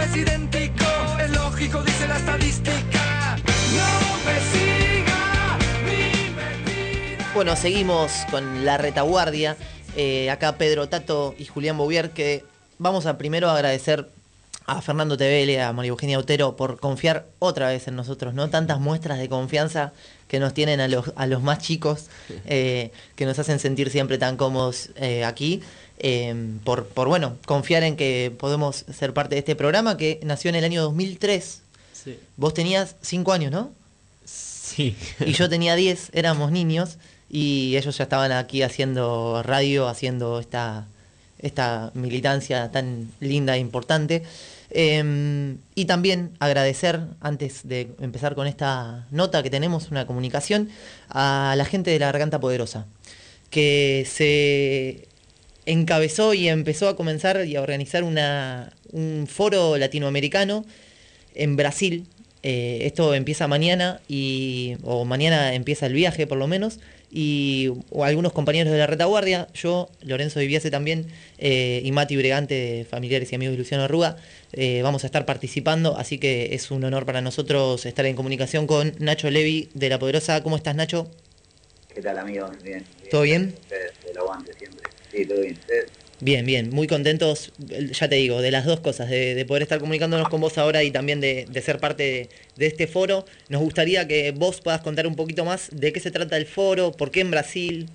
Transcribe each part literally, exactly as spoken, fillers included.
es idéntico, es lógico, dice la estadística. No me siga ni me pida. Bueno, seguimos con la retaguardia. Eh, acá Pedro Tato y Julián Bouvier, que vamos a primero agradecer a Fernando Tevele, a María Eugenia Otero, por confiar otra vez en nosotros, ¿no? Tantas muestras de confianza que nos tienen a los, a los más chicos, eh, que nos hacen sentir siempre tan cómodos eh, aquí, eh, por, por, bueno, confiar en que podemos ser parte de este programa que nació en el año dos mil tres. Sí. Vos tenías cinco años, ¿no? Sí. Y yo tenía diez, éramos niños, y ellos ya estaban aquí haciendo radio, haciendo esta, esta militancia tan linda e importante. Eh, y también agradecer, antes de empezar con esta nota que tenemos, una comunicación, a la gente de la Garganta Poderosa, que se encabezó y empezó a comenzar y a organizar una, un foro latinoamericano en Brasil. Eh, esto empieza mañana, y, o mañana empieza el viaje por lo menos, y o algunos compañeros de la retaguardia, yo, Lorenzo Viviese también, eh, y Mati Bregante, de Familiares y Amigos de Luciano Arruga, eh, vamos a estar participando, así que es un honor para nosotros estar en comunicación con Nacho Levi de La Poderosa. ¿Cómo estás, Nacho? ¿Qué tal, amigos? Bien. bien. ¿Todo bien? Ustedes, el aguante siempre. Sí, todo bien. ¿Ustedes? Bien, bien, muy contentos, ya te digo, de las dos cosas, de, de poder estar comunicándonos con vos ahora y también de, de ser parte de, de este foro. Nos gustaría que vos puedas contar un poquito más de qué se trata el foro, por qué en Brasil.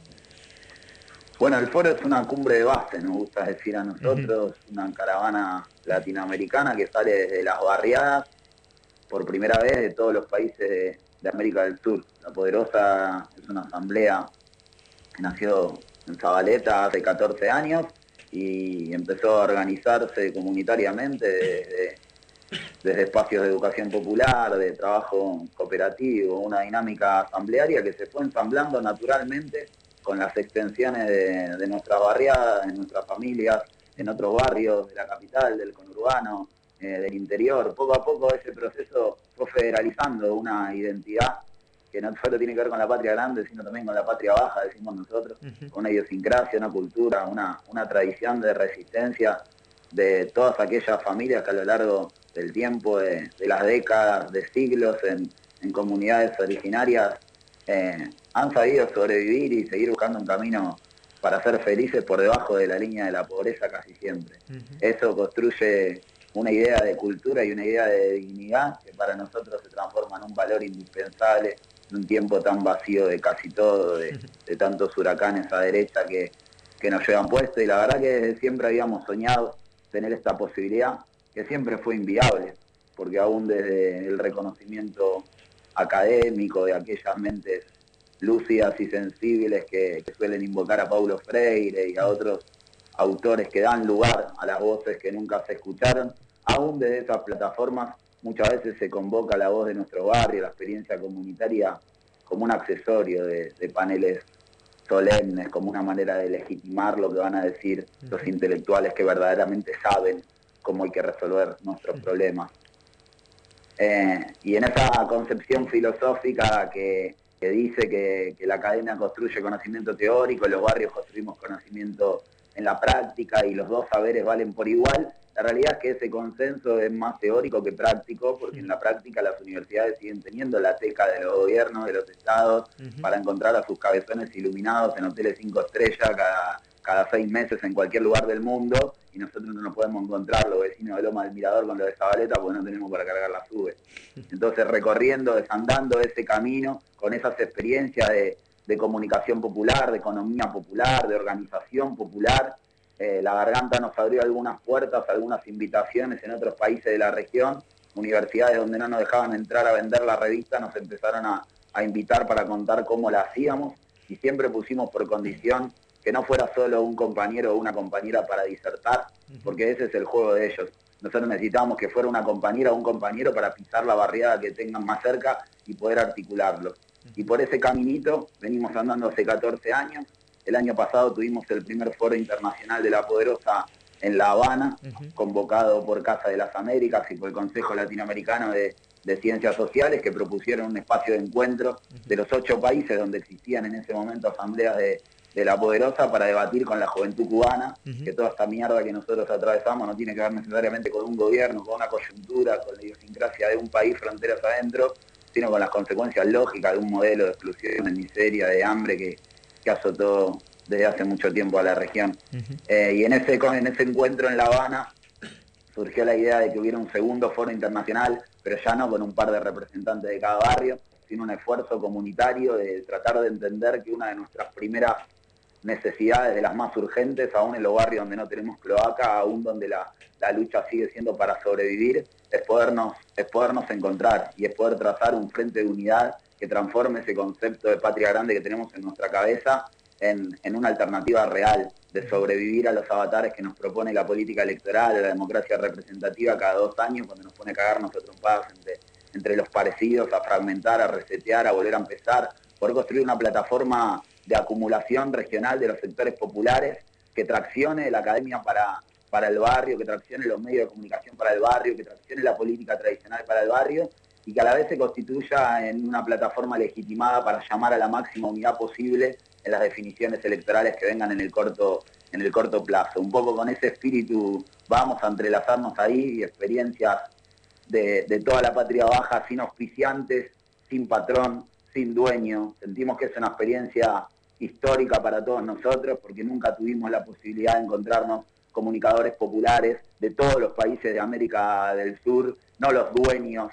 Bueno, el foro es una cumbre de base, nos gusta decir a nosotros, uh-huh. Una caravana latinoamericana que sale desde las barriadas, por primera vez de todos los países de, de América del Sur. La Poderosa es una asamblea que nació en Zabaleta hace catorce años, y empezó a organizarse comunitariamente desde, desde espacios de educación popular, de trabajo cooperativo, una dinámica asamblearia que se fue ensamblando naturalmente con las extensiones de, de nuestras barriadas, de nuestras familias, en otros barrios de la capital, del conurbano, eh, del interior. Poco a poco ese proceso fue federalizando una identidad que no solo tiene que ver con la patria grande, sino también con la patria baja, decimos nosotros, uh-huh. Una idiosincrasia, una cultura, una, una tradición de resistencia de todas aquellas familias que a lo largo del tiempo, de, de las décadas, de siglos, en, en comunidades originarias, eh, han sabido sobrevivir y seguir buscando un camino para ser felices por debajo de la línea de la pobreza casi siempre. Uh-huh. Eso construye una idea de cultura y una idea de dignidad que para nosotros se transforma en un valor indispensable en un tiempo tan vacío de casi todo, de, de tantos huracanes a derecha que, que nos llevan puesto. Y la verdad que desde siempre habíamos soñado tener esta posibilidad, que siempre fue inviable, porque aún desde el reconocimiento académico de aquellas mentes lúcidas y sensibles que, que suelen invocar a Paulo Freire y a otros autores que dan lugar a las voces que nunca se escucharon, aún desde esas plataformas muchas veces se convoca la voz de nuestro barrio, la experiencia comunitaria, como un accesorio de, de paneles solemnes, como una manera de legitimar lo que van a decir los intelectuales que verdaderamente saben cómo hay que resolver nuestros problemas. Eh, y en esa concepción filosófica que, que dice que, que la academia construye conocimiento teórico, los barrios construimos conocimiento en la práctica y los dos saberes valen por igual, la realidad es que ese consenso es más teórico que práctico, porque en la práctica las universidades siguen teniendo la teca de los gobiernos, de los estados, uh-huh. para encontrar a sus cabezones iluminados en hoteles cinco estrellas cada, cada seis meses en cualquier lugar del mundo, y nosotros no nos podemos encontrar los vecinos de Loma del Mirador con los de Zabaleta porque no tenemos para cargar la sube. Entonces recorriendo, desandando ese camino, con esas experiencias de, de comunicación popular, de economía popular, de organización popular, Eh, la Garganta nos abrió algunas puertas, algunas invitaciones en otros países de la región, universidades donde no nos dejaban entrar a vender la revista, nos empezaron a, a invitar para contar cómo la hacíamos, y siempre pusimos por condición que no fuera solo un compañero o una compañera para disertar, porque ese es el juego de ellos. Nosotros necesitábamos que fuera una compañera o un compañero para pisar la barriada que tengan más cerca y poder articularlo. Y por ese caminito venimos andando hace catorce años. El año pasado tuvimos el primer foro internacional de La Poderosa en La Habana, uh-huh. convocado por Casa de las Américas y por el Consejo Latinoamericano de, de Ciencias Sociales, que propusieron un espacio de encuentro uh-huh. de los ocho países donde existían en ese momento asambleas de, de La Poderosa para debatir con la juventud cubana, Uh-huh. que toda esta mierda que nosotros atravesamos no tiene que ver necesariamente con un gobierno, con una coyuntura, con la idiosincrasia de un país fronteras adentro, sino con las consecuencias lógicas de un modelo de exclusión, de miseria, de hambre que, que azotó desde hace mucho tiempo a la región. Uh-huh. Eh, y en ese, en ese encuentro en La Habana surgió la idea de que hubiera un segundo foro internacional, pero ya no con un par de representantes de cada barrio, sino un esfuerzo comunitario de tratar de entender que una de nuestras primeras necesidades, de las más urgentes, aún en los barrios donde no tenemos cloaca, aún donde la, la lucha sigue siendo para sobrevivir, es podernos, es podernos encontrar y es poder trazar un frente de unidad que transforme ese concepto de patria grande que tenemos en nuestra cabeza en, en una alternativa real, de sobrevivir a los avatares que nos propone la política electoral, la democracia representativa cada dos años, cuando nos pone a cagarnos a trompadas entre, entre los parecidos, a fragmentar, a resetear, a volver a empezar, poder construir una plataforma de acumulación regional de los sectores populares que traccione la academia para, para el barrio, que traccione los medios de comunicación para el barrio, que traccione la política tradicional para el barrio y que a la vez se constituya en una plataforma legitimada para llamar a la máxima unidad posible en las definiciones electorales que vengan en el corto, en el corto plazo. Un poco con ese espíritu vamos a entrelazarnos ahí, y experiencias de, de toda la patria baja, sin auspiciantes, sin patrón, sin dueño. Sentimos que es una experiencia histórica para todos nosotros, porque nunca tuvimos la posibilidad de encontrarnos comunicadores populares de todos los países de América del Sur, no los dueños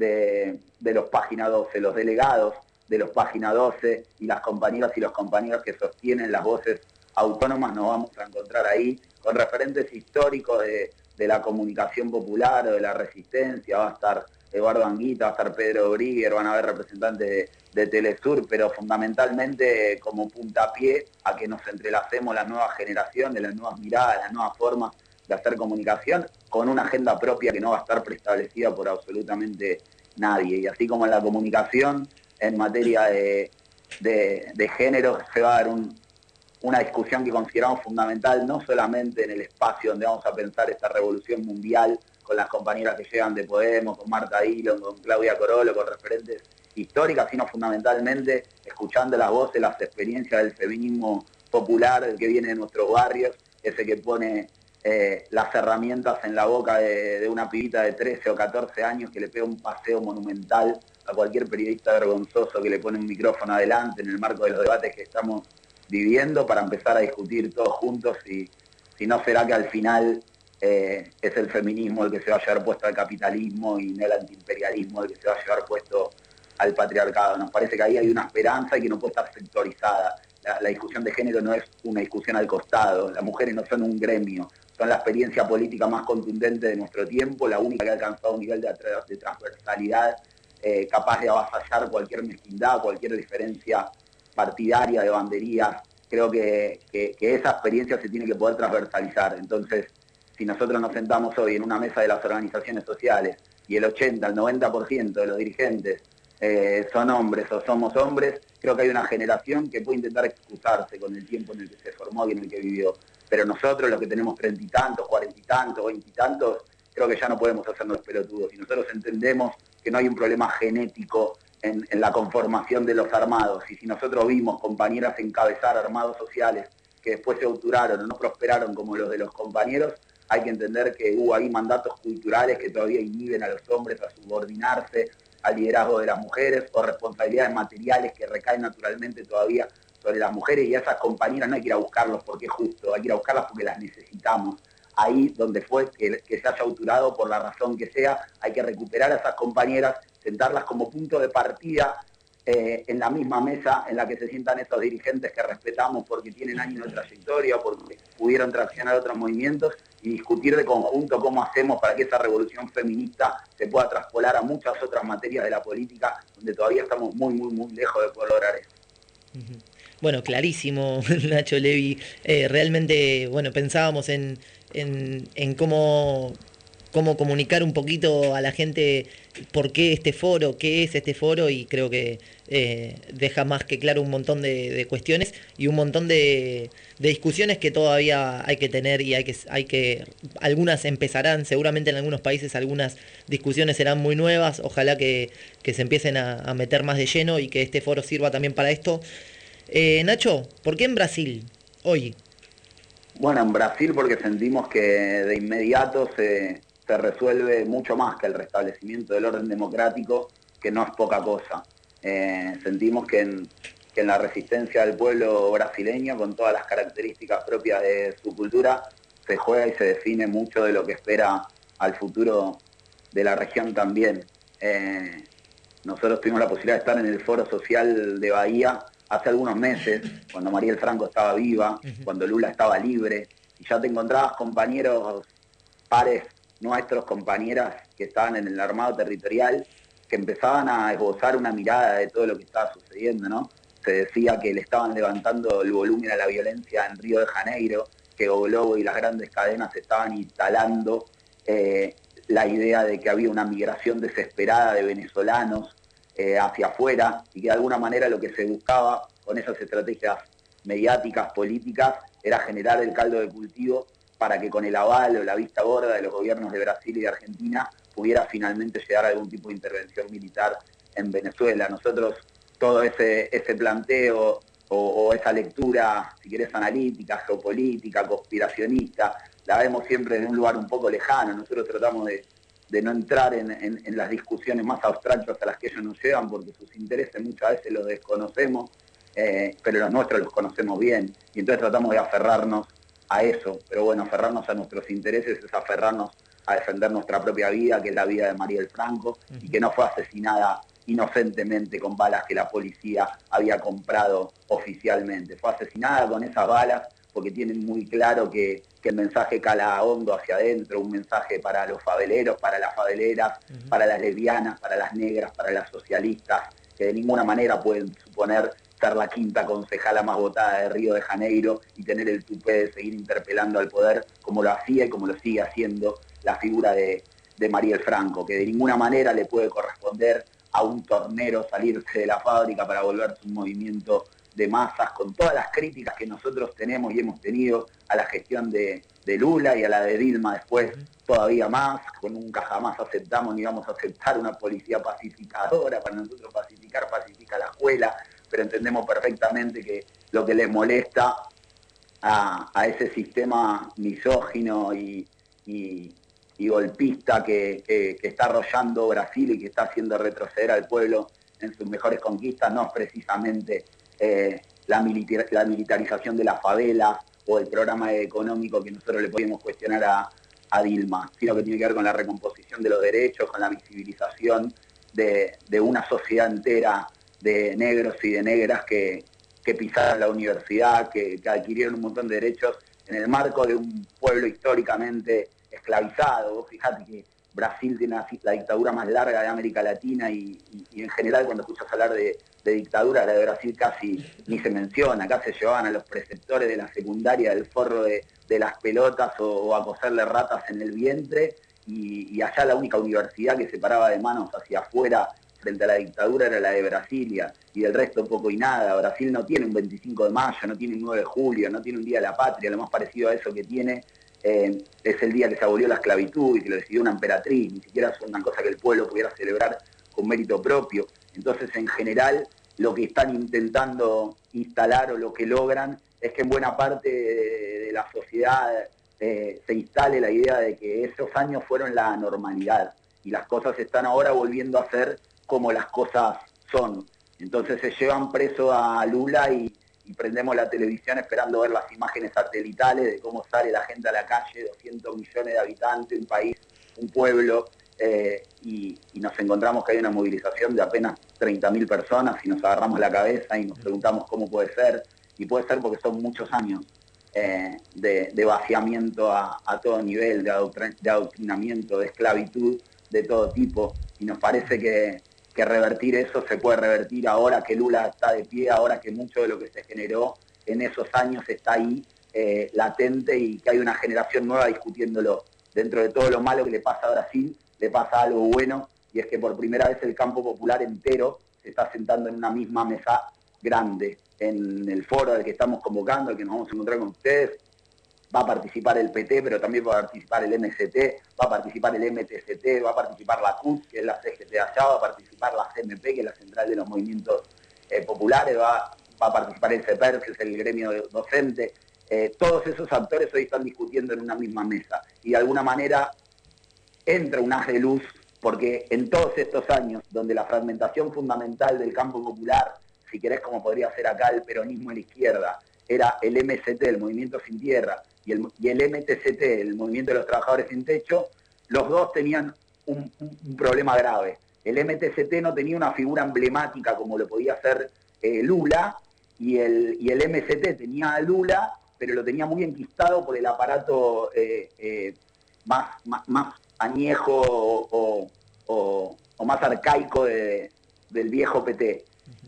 de, de los Página doce, los delegados de los Página doce y las compañeras y los compañeros que sostienen las voces autónomas. Nos vamos a encontrar ahí con referentes históricos de, de la comunicación popular o de la resistencia. Va a estar Eduardo Anguita, va a estar Pedro Briguer, van a haber representantes de, de Telesur, pero fundamentalmente como puntapié a que nos entrelacemos las nuevas generaciones, las nuevas miradas, las nuevas formas de hacer comunicación, con una agenda propia que no va a estar preestablecida por absolutamente nadie. Y así como en la comunicación, en materia de, de, de género, se va a dar un, una discusión que consideramos fundamental, no solamente en el espacio donde vamos a pensar esta revolución mundial, con las compañeras que llegan de Podemos, con Marta Dillon, con Claudia Corolo, con referentes históricas, sino fundamentalmente escuchando las voces, las experiencias del feminismo popular, el que viene de nuestros barrios, ese que pone eh, las herramientas en la boca de, de una pibita de trece o catorce años que le pega un paseo monumental a cualquier periodista vergonzoso que le pone un micrófono adelante en el marco de los debates que estamos viviendo, para empezar a discutir todos juntos si, si no será que al final eh, es el feminismo el que se va a llevar puesto al capitalismo y no el antiimperialismo el que se va a llevar puesto al patriarcado. Nos parece que ahí hay una esperanza y que no puede estar sectorizada. La, la discusión de género no es una discusión al costado, las mujeres no son un gremio, son la experiencia política más contundente de nuestro tiempo, la única que ha alcanzado un nivel de, de transversalidad eh, capaz de avasallar cualquier mezquindad, cualquier diferencia partidaria, de banderías. Creo que, que, que esa experiencia se tiene que poder transversalizar. Entonces, si nosotros nos sentamos hoy en una mesa de las organizaciones sociales y el ochenta, el noventa por ciento de los dirigentes eh, son hombres o somos hombres, creo que hay una generación que puede intentar excusarse con el tiempo en el que se formó y en el que vivió. Pero nosotros, los que tenemos treinta y tantos, cuarenta y tantos, veinte y tantos, creo que ya no podemos hacernos pelotudos. Y nosotros entendemos que no hay un problema genético en, en la conformación de los armados. Y si nosotros vimos compañeras encabezar armados sociales que después se auturaron o no prosperaron como los de los compañeros, hay que entender que hubo ahí mandatos culturales que todavía inhiben a los hombres a subordinarse al liderazgo de las mujeres, o responsabilidades materiales que recaen naturalmente todavía sobre las mujeres, y a esas compañeras no hay que ir a buscarlos porque es justo, hay que ir a buscarlas porque las necesitamos. Ahí donde fue que, que se haya auturado, por la razón que sea, hay que recuperar a esas compañeras, sentarlas como punto de partida eh, en la misma mesa en la que se sientan estos dirigentes que respetamos porque tienen años de trayectoria, porque pudieron traccionar otros movimientos, y discutir de conjunto cómo hacemos para que esa revolución feminista se pueda traspolar a muchas otras materias de la política, donde todavía estamos muy, muy, muy lejos de poder lograr eso. Bueno, clarísimo, Nacho Levi. Eh, realmente, bueno, pensábamos en, en, en cómo, cómo comunicar un poquito a la gente por qué este foro, qué es este foro, y creo que eh, deja más que claro un montón de, de cuestiones y un montón de, de discusiones que todavía hay que tener, y hay que, hay que, algunas empezarán, seguramente en algunos países algunas discusiones serán muy nuevas, ojalá que, que se empiecen a, a meter más de lleno y que este foro sirva también para esto. Eh, Nacho, ¿por qué en Brasil hoy? Bueno, en Brasil porque sentimos que de inmediato se, se resuelve mucho más que el restablecimiento del orden democrático, que no es poca cosa. Eh, sentimos que en, que en la resistencia del pueblo brasileño, con todas las características propias de su cultura, se juega y se define mucho de lo que espera al futuro de la región también. Eh, nosotros tuvimos la posibilidad de estar en el Foro Social de Bahía hace algunos meses, cuando Mariel Franco estaba viva, cuando Lula estaba libre, y ya te encontrabas compañeros, pares nuestros, compañeras que estaban en el armado territorial, que empezaban a esbozar una mirada de todo lo que estaba sucediendo, ¿no? Se decía que le estaban levantando el volumen a la violencia en Río de Janeiro, que O Globo y las grandes cadenas estaban instalando eh, la idea de que había una migración desesperada de venezolanos eh, hacia afuera, y que de alguna manera lo que se buscaba con esas estrategias mediáticas, políticas, era generar el caldo de cultivo para que con el aval o la vista gorda de los gobiernos de Brasil y de Argentina pudiera finalmente llegar a algún tipo de intervención militar en Venezuela. Nosotros todo ese, ese planteo o, o esa lectura, si querés, analítica, geopolítica, conspiracionista, la vemos siempre en un lugar un poco lejano. Nosotros tratamos de, de no entrar en, en, en las discusiones más abstractas a las que ellos nos llevan, porque sus intereses muchas veces los desconocemos, eh, pero los nuestros los conocemos bien, y entonces tratamos de aferrarnos a eso. Pero bueno, aferrarnos a nuestros intereses es aferrarnos a defender nuestra propia vida, que es la vida de Mariel Franco, y que no fue asesinada inocentemente con balas que la policía había comprado oficialmente. Fue asesinada con esas balas porque tienen muy claro que, que el mensaje cala hondo hacia adentro, un mensaje para los faveleros, para las faveleras, uh-huh. para las lesbianas, para las negras, para las socialistas, que de ninguna manera pueden suponer ser la quinta concejala más votada de Río de Janeiro y tener el tupé de seguir interpelando al poder como lo hacía y como lo sigue haciendo la figura de, de Mariel Franco, que de ninguna manera le puede corresponder a un tornero salirse de la fábrica para volverse un movimiento de masas, con todas las críticas que nosotros tenemos y hemos tenido a la gestión de, de Lula y a la de Dilma después, todavía más, con nunca jamás aceptamos ni vamos a aceptar una policía pacificadora. Para nosotros pacificar, pacifica la escuela, pero entendemos perfectamente que lo que les molesta a, a ese sistema misógino y, y, y golpista que, que, que está arrollando Brasil y que está haciendo retroceder al pueblo en sus mejores conquistas, no es precisamente eh, la, militar, la militarización de las favelas o el programa económico que nosotros le podemos cuestionar a, a Dilma, sino que tiene que ver con la recomposición de los derechos, con la visibilización de, de una sociedad entera de negros y de negras que, que pisaron la universidad, que, que adquirieron un montón de derechos en el marco de un pueblo históricamente esclavizado. Vos fijate que Brasil tiene la, la dictadura más larga de América Latina y, y, y en general cuando escuchas hablar de, de dictaduras, la de Brasil casi ni se menciona. Acá se llevaban a los preceptores de la secundaria del forro de, de las pelotas o, o a coserle ratas en el vientre, y, y allá la única universidad que se paraba de manos hacia afuera frente a la dictadura era la de Brasilia, y del resto poco y nada. Brasil no tiene un veinticinco de mayo, no tiene un nueve de julio, no tiene un Día de la Patria. Lo más parecido a eso que tiene eh, es el día que se abolió la esclavitud y que lo decidió una emperatriz. Ni siquiera es una cosa que el pueblo pudiera celebrar con mérito propio. Entonces, en general, lo que están intentando instalar o lo que logran es que en buena parte de, de la sociedad eh, se instale la idea de que esos años fueron la normalidad y las cosas están ahora volviendo a ser como las cosas son. Entonces se llevan preso a Lula y, y prendemos la televisión esperando ver las imágenes satelitales de cómo sale la gente a la calle, doscientos millones de habitantes, un país, un pueblo, eh, y, y nos encontramos que hay una movilización de apenas treinta mil personas y nos agarramos la cabeza y nos preguntamos cómo puede ser, y puede ser porque son muchos años eh, de, de vaciamiento a, a todo nivel, de, adoctrin- de adoctrinamiento, de esclavitud de todo tipo, y nos parece que que revertir eso se puede revertir ahora que Lula está de pie, ahora que mucho de lo que se generó en esos años está ahí eh, latente, y que hay una generación nueva discutiéndolo. Dentro de todo lo malo que le pasa a Brasil, le pasa algo bueno, y es que por primera vez el campo popular entero se está sentando en una misma mesa grande. En el foro al que estamos convocando, al que nos vamos a encontrar con ustedes, va a participar el P T, pero también va a participar el M S T, va a participar el M T C T, va a participar la C U T, que es la C G T allá, va a participar la C M P, que es la Central de los Movimientos eh, Populares, va, va a participar el CEPER, que es el gremio docente. Eh, todos esos actores hoy están discutiendo en una misma mesa y de alguna manera entra un haz de luz, porque en todos estos años, donde la fragmentación fundamental del campo popular, si querés como podría ser acá el peronismo en la izquierda, era el M S T, el Movimiento Sin Tierra, y el, y el M T C T, el Movimiento de los Trabajadores Sin Techo, los dos tenían un, un, un problema grave. El M T C T no tenía una figura emblemática como lo podía hacer eh, Lula, y el, y el M S T tenía a Lula, pero lo tenía muy enquistado por el aparato eh, eh, más, más, más añejo o, o, o más arcaico de, del viejo P T.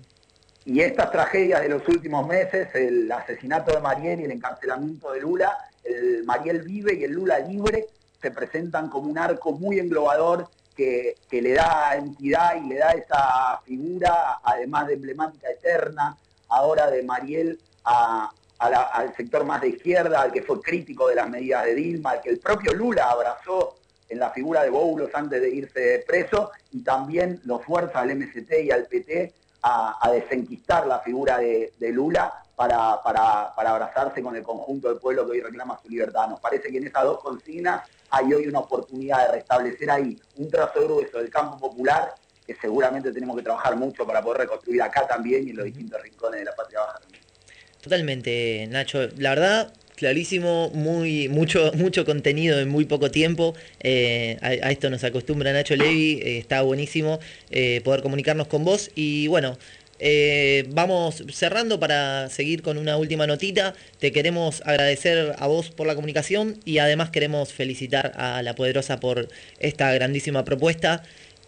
Y estas tragedias de los últimos meses, el asesinato de Mariel y el encarcelamiento de Lula, el Mariel vive y el Lula libre, se presentan como un arco muy englobador que, que le da entidad y le da esa figura, además de emblemática eterna, ahora de Mariel a, a la, al sector más de izquierda, al que fue crítico de las medidas de Dilma, al que el propio Lula abrazó en la figura de Boulos antes de irse preso, y también lo fuerza al M S T y al P T a, a desenquistar la figura de, de Lula para, para, para abrazarse con el conjunto del pueblo que hoy reclama su libertad. Nos parece que en esas dos consignas hay hoy una oportunidad de restablecer ahí un trazo grueso del campo popular que seguramente tenemos que trabajar mucho para poder reconstruir acá también y en los distintos rincones de la patria baja también. Totalmente, Nacho. La verdad, clarísimo, muy mucho mucho contenido en muy poco tiempo. Eh, a, a esto nos acostumbra Nacho Levi, eh, está buenísimo eh, poder comunicarnos con vos. Y bueno, eh, vamos cerrando para seguir con una última notita. Te queremos agradecer a vos por la comunicación y además queremos felicitar a La Poderosa por esta grandísima propuesta.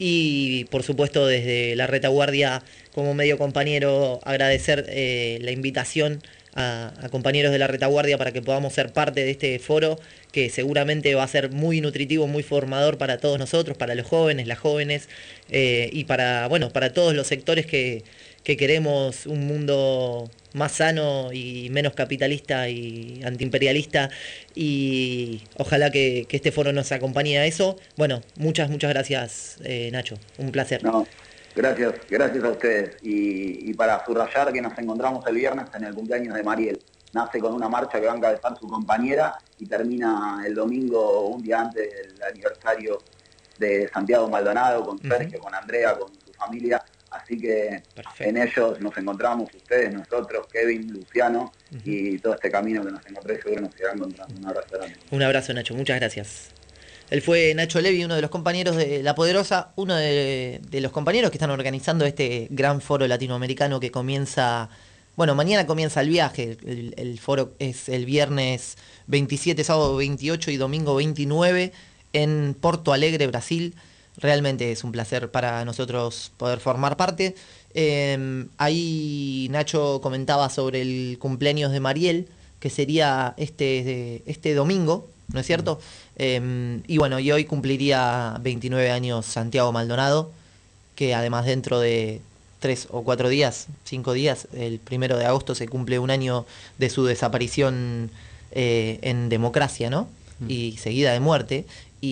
Y por supuesto desde La Retaguardia como medio compañero agradecer eh, la invitación a, a compañeros de La Retaguardia para que podamos ser parte de este foro que seguramente va a ser muy nutritivo, muy formador para todos nosotros, para los jóvenes, las jóvenes eh, y para bueno para todos los sectores que, que queremos un mundo más sano y menos capitalista y antiimperialista, y ojalá que, que este foro nos acompañe a eso. Bueno, muchas, muchas gracias, eh, Nacho, un placer. No, gracias, gracias a ustedes. Y, y para subrayar que nos encontramos el viernes en el cumpleaños de Mariel. Nace con una marcha que va a encabezar su compañera y termina el domingo, un día antes del aniversario de Santiago Maldonado, con Sergio, uh-huh. con Andrea, con su familia. Así que perfecto. En ellos nos encontramos, ustedes, nosotros, Kevin, Luciano, uh-huh. y todo este camino que nos encontré seguro nos irá encontrando. Un abrazo grande. Un abrazo, Nacho, muchas gracias. Él fue Nacho Levi, uno de los compañeros de La Poderosa, uno de, de los compañeros que están organizando este gran foro latinoamericano que comienza, bueno, mañana comienza el viaje, el, el foro es el viernes veintisiete, sábado veintiocho y domingo veintinueve en Porto Alegre, Brasil. Realmente es un placer para nosotros poder formar parte. Eh, ahí Nacho comentaba sobre el cumpleaños de Mariel, que sería este, este domingo, ¿no es cierto? Eh, y bueno, y hoy cumpliría veintinueve años Santiago Maldonado, que además dentro de tres o cuatro días, cinco días, el primero de agosto se cumple un año de su desaparición eh, en democracia, ¿no? Mm. Y seguida de muerte.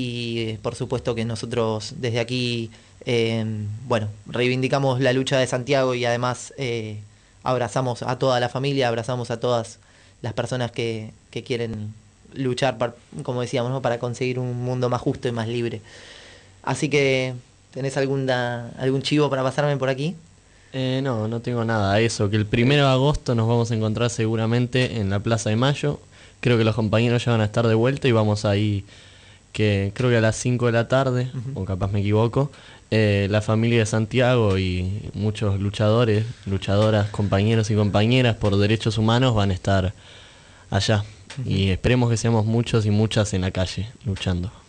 Y por supuesto que nosotros desde aquí, eh, bueno, reivindicamos la lucha de Santiago y además eh, abrazamos a toda la familia, abrazamos a todas las personas que, que quieren luchar, para, como decíamos, ¿no? Para conseguir un mundo más justo y más libre. Así que, ¿tenés alguna, algún chivo para pasarme por aquí? Eh, no, no tengo nada. Eso, que el primero de agosto nos vamos a encontrar seguramente en la Plaza de Mayo. Creo que los compañeros ya van a estar de vuelta y vamos ahí, que creo que a las cinco de la tarde, uh-huh. o capaz me equivoco, eh, la familia de Santiago y muchos luchadores, luchadoras, compañeros y compañeras por derechos humanos van a estar allá. Uh-huh. Y esperemos que seamos muchos y muchas en la calle luchando.